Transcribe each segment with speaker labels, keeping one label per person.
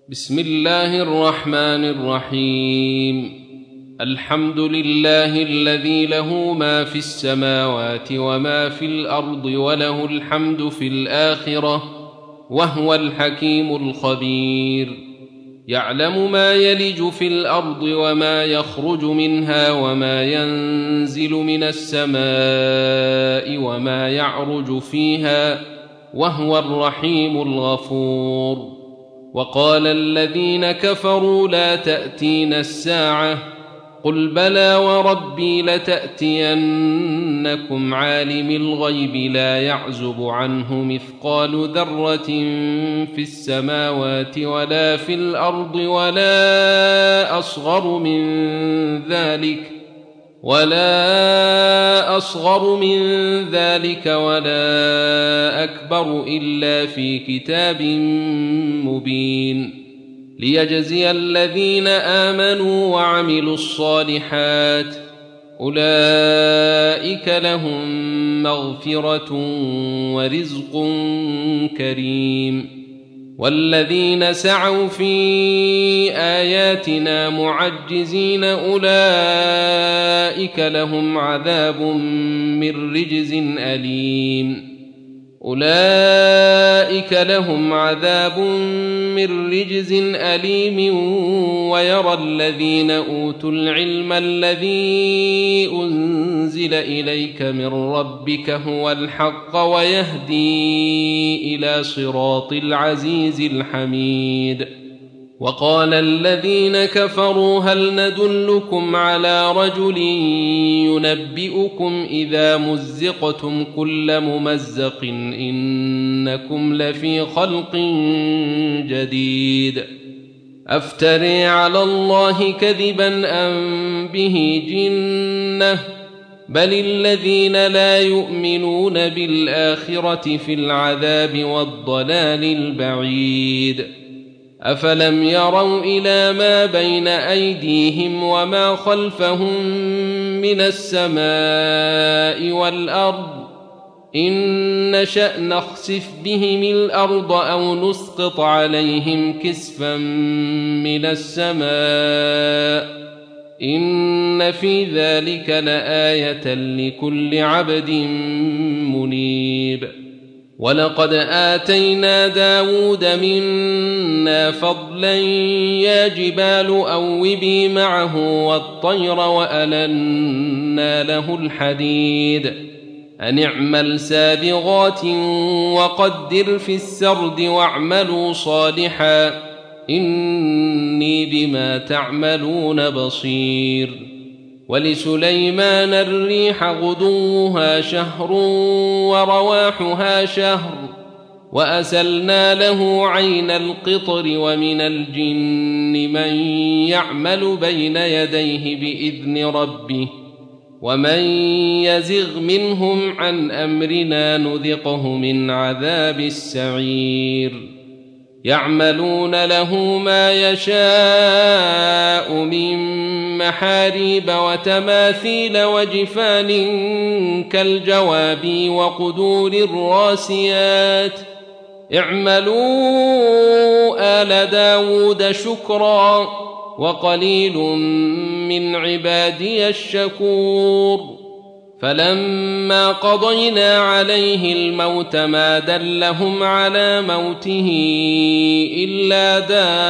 Speaker 1: بسم الله الرحمن الرحيم. الحمد لله الذي له ما في السماوات وما في الأرض وله الحمد في الآخرة وهو الحكيم الخبير. يعلم ما يلج في الأرض وما يخرج منها وما ينزل من السماء وما يعرج فيها وهو الرحيم الغفور. وقال الذين كفروا لا تأتينا الساعة قل بلى وربي لتأتينكم عالم الغيب لا يعزب عنه مثقال ذرة في السماوات ولا في الأرض ولا أصغر من ذلك ولا أكبر إلا في كتاب مبين ليجزي الذين آمنوا وعملوا الصالحات أولئك لهم مغفرة ورزق كريم. والذين سعوا في آياتنا معجزين أولئك لهم عذاب من رجز أليم ويرى الذين أوتوا العلم الذي أنزل إليك من ربك هو الحق ويهدي إلى صراط العزيز الحميد. وقال الذين كفروا هل ندلكم على رجل ينبئكم إذا مزقتم كل ممزق إنكم لفي خلق جديد أفتري على الله كذبا أم به جنة بل الذين لا يؤمنون بالآخرة في العذاب والضلال البعيد. أفلم يروا إلى ما بين أيديهم وما خلفهم من السماء والأرض إن نشأ نخسف بهم الأرض أو نسقط عليهم كسفا من السماء إن في ذلك لآية لكل عبد منيب. ولقد آتينا داود منا فضلا يا جبال أوبي معه والطير وألنا له الحديد أن اعمل سابغات وقدر في السرد واعملوا صالحا إني بما تعملون بصير. ولسليمان الريح غدوها شهر ورواحها شهر وأسلنا له عين القطر ومن الجن من يعمل بين يديه بإذن ربه ومن يزغ منهم عن أمرنا نذقه من عذاب السعير. يعملون له ما يشاء من محاريب وتماثيل وجفان كالجواب وقدور الراسيات اعملوا آل داود شكرا وقليل من عبادي الشكور. فلما قضينا عليه الموت ما دلهم على موته إلا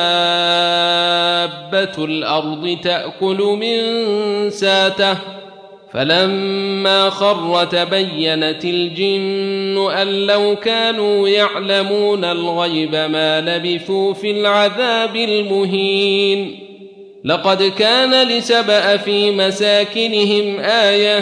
Speaker 1: دابة الأرض تأكل من ساته فلما خر تبينت الجن أن لو كانوا يعلمون الغيب ما لبثوا في العذاب المهين. لقد كان لسبأ في مساكنهم آية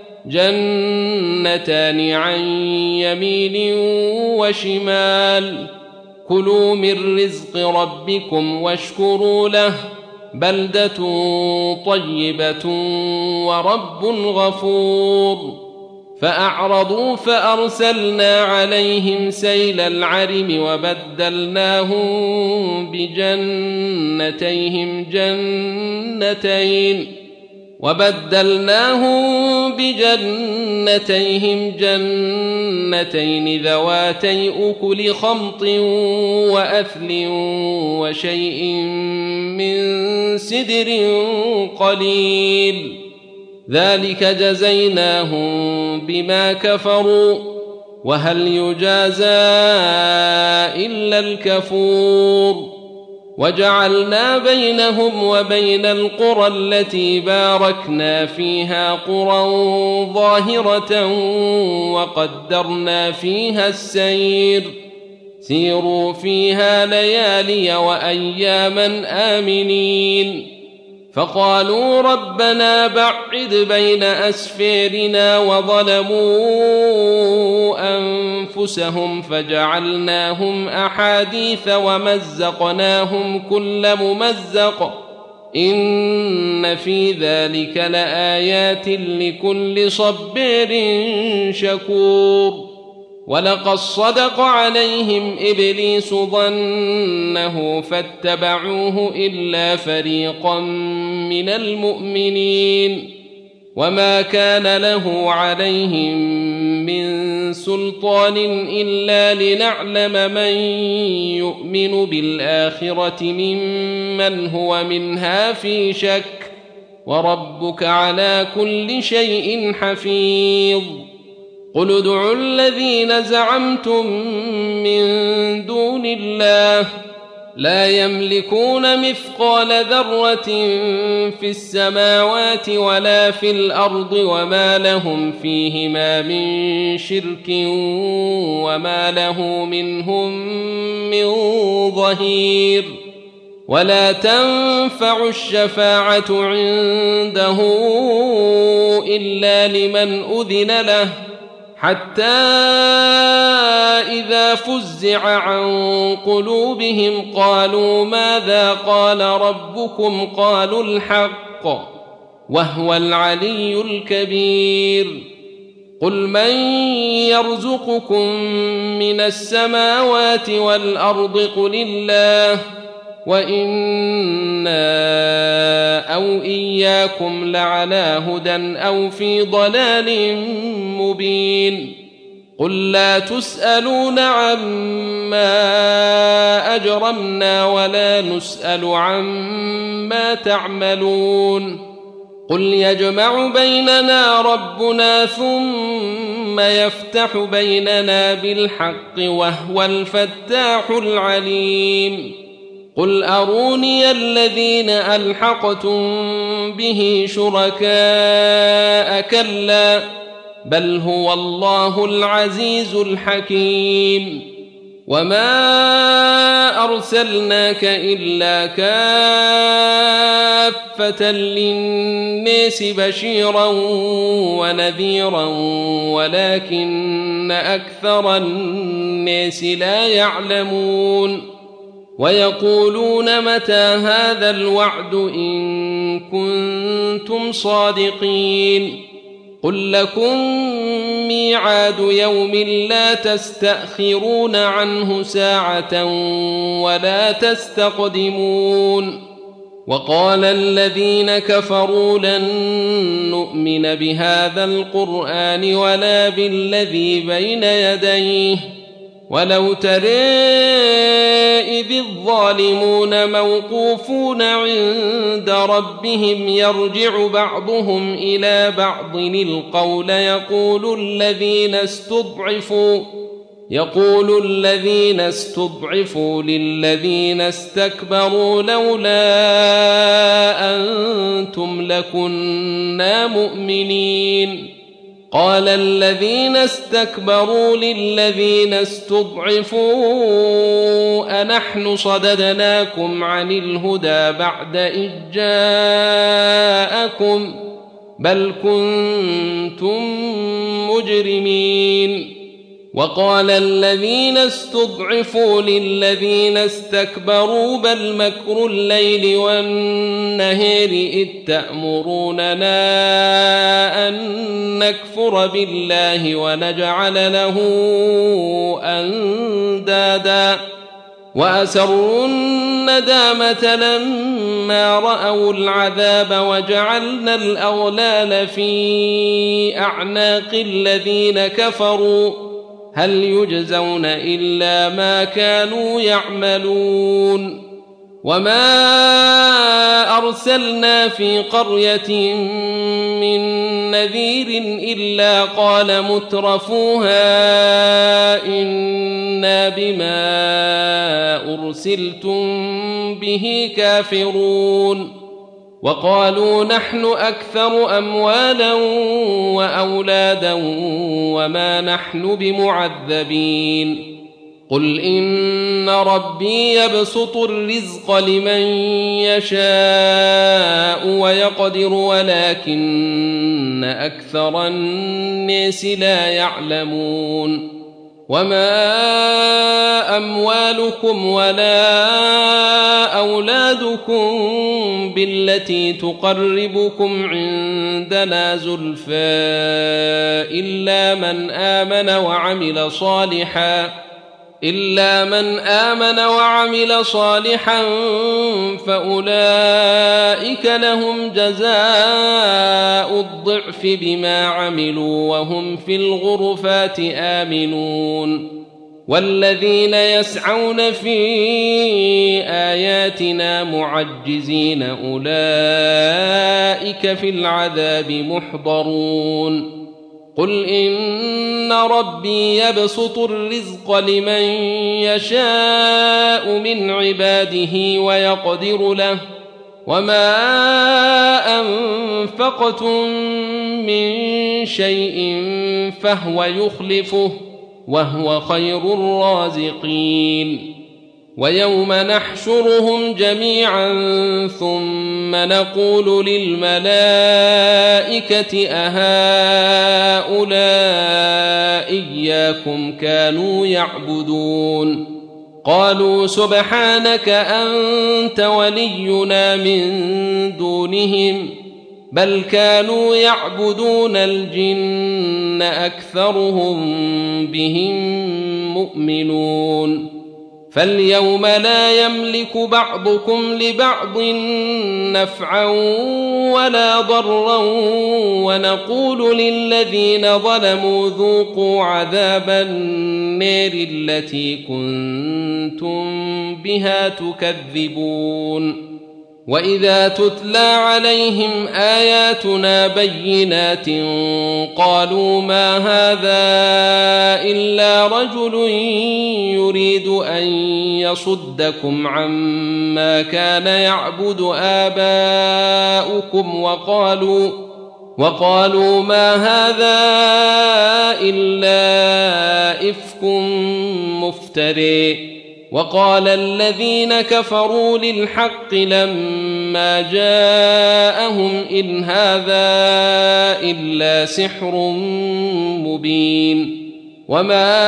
Speaker 1: جنتان عن يمين وشمال كلوا من رزق ربكم واشكروا له بلدة طيبة ورب غفور. فأعرضوا فأرسلنا عليهم سيل العرم وبدلناهم بجنتيهم جنتين وبدلناهم بجنتيهم جنتين ذواتي أكل خمط وأثل وشيء من سدر قليل ذلك جزيناهم بما كفروا وهل يجازى إلا الكفور وجعلنا بينهم وبين القرى التي باركنا فيها قرى ظاهرة وقدرنا فيها السير سيروا فيها ليالي وأياما آمنين فقالوا ربنا بعد بين أسفيرنا وظلموا أنفسهم فجعلناهم أحاديث ومزقناهم كل ممزق إن في ذلك لآيات لكل صبير شكور ولقد صدق عليهم إبليس ظنه فاتبعوه إلا فريقا من المؤمنين وما كان له عليهم من سلطان إلا لنعلم من يؤمن بالآخرة ممن هو منها في شك وربك على كل شيء حفيظ قل ادعوا الذين زعمتم من دون الله لا يملكون مثقال ذرة في السماوات ولا في الأرض وما لهم فيهما من شرك وما له منهم من ظهير ولا تنفع الشفاعة عنده إلا لمن أذن له حتى إذا فزع عن قلوبهم قالوا ماذا قال ربكم قالوا الحق وهو العلي الكبير قل من يرزقكم من السماوات والأرض قل الله وإنا أو إياكم لعلى هدى أو في ضلال مبين قل لا تسألون عما أجرمنا ولا نسأل عما تعملون قل يجمع بيننا ربنا ثم يفتح بيننا بالحق وهو الفتاح العليم قل أروني الذين ألحقتم به شركاء كلا بل هو الله العزيز الحكيم وما أرسلناك إلا كافة للناس بشيرا ونذيرا ولكن أكثر الناس لا يعلمون ويقولون متى هذا الوعد إن كنتم صادقين قل لكم ميعاد يوم لا تستأخرون عنه ساعة ولا تستقدمون وقال الذين كفروا لن نؤمن بهذا القرآن ولا بالذي بين يديه ولو ترى إذ الظالمون موقوفون عند ربهم يرجع بعضهم إلى بعض القول يقول الذين استضعفوا للذين استكبروا لولا أنتم لكنا مؤمنين قال الذين استكبروا للذين استضعفوا أنحن صددناكم عن الهدى بعد إذ جاءكم بل كنتم مجرمين وقال الذين استضعفوا للذين استكبروا بل مكر الليل والنهار إذ تأمروننا أن نكفر بالله ونجعل له أندادا وأسروا الندامة لما رأوا العذاب وجعلنا الأغلال في أعناق الذين كفروا هل يجزون إلا ما كانوا يعملون وما أرسلنا في قرية من نذير إلا قال مترفوها إنا بما أرسلتم به كافرون وقالوا نحن أكثر أموالا وأولادا وما نحن بمعذبين قل إن ربي يبسط الرزق لمن يشاء ويقدر ولكن أكثر الناس لا يعلمون وما أموالكم ولا أولادكم بالتي تقربكم عندنا زلفى إلا من آمن وعمل صالحا فأولئك لهم جزاء الضعف بما عملوا وهم في الغرفات آمنون والذين يسعون في آياتنا معجزين أولئك في العذاب محضرون قل إن ربي يبسط الرزق لمن يشاء من عباده ويقدر له وما أنفقتم من شيء فهو يخلفه وهو خير الرازقين ويوم نحشرهم جميعا ثم نقول للملائكة أهؤلاء إياكم كانوا يعبدون قالوا سبحانك أنت ولينا من دونهم بل كانوا يعبدون الجن أكثرهم بهم مؤمنون فاليوم لا يملك بعضكم لبعض نفعا ولا ضرا ونقول للذين ظلموا ذوقوا عذاب النار التي كنتم بها تكذبون وإذا تتلى عليهم آياتنا بينات قالوا ما هذا إلا رجل يريد أن يصدكم عما كان يعبد آباؤكم وقالوا ما هذا إلا إفك مفتري وقال الذين كفروا للحق لما جاءهم إن هذا إلا سحر مبين وما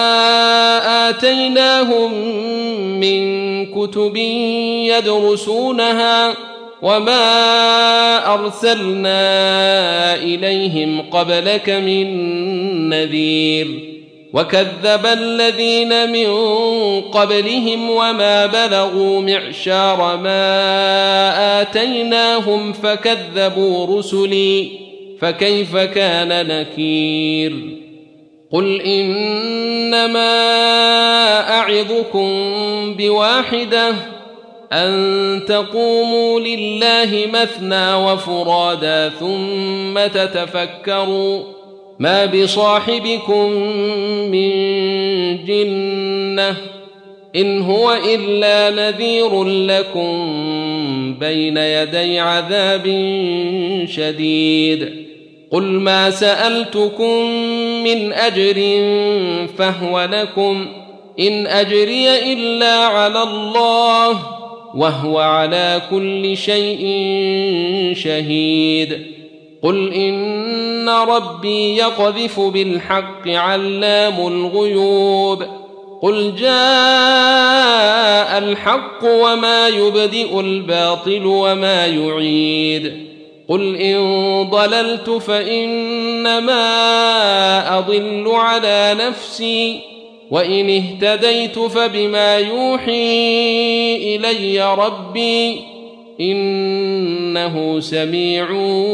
Speaker 1: آتيناهم من كتب يدرسونها وما أرسلنا إليهم قبلك من نذير وكذب الذين من قبلهم وما بلغوا معشار ما آتيناهم فكذبوا رسلي فكيف كان نكير قل إنما أعظكم بواحدة أن تقوموا لله مثنى وفرادا ثم تتفكروا ما بصاحبكم من جنة إن هو إلا نذير لكم بين يدي عذاب شديد قل ما سألتكم من أجر فهو لكم إن أجري إلا على الله وهو على كل شيء شهيد قل إن ربي يقذف بالحق علام الغيوب قل جاء الحق وما يبدئ الباطل وما يعيد قل إن ضللت فإنما أضل على نفسي وإن اهتديت فبما يوحي إلي ربي إنه سميع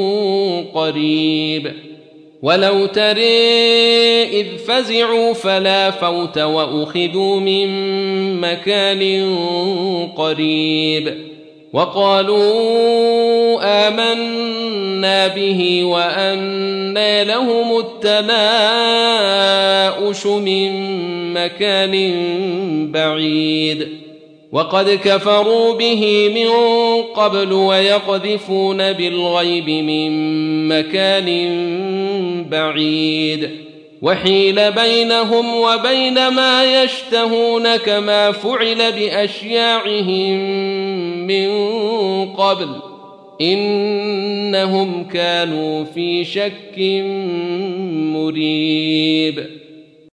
Speaker 1: قريب ولو ترى إذ فزعوا فلا فوت وأخذوا من مكان قريب وقالوا آمنا به وأنى لهم التناؤش من مكان بعيد وقد كفروا به من قبل ويقذفون بالغيب من مكان بعيد وحيل بينهم وبين ما يشتهون كما فعل بأشياعهم من قبل إنهم كانوا في شك مريب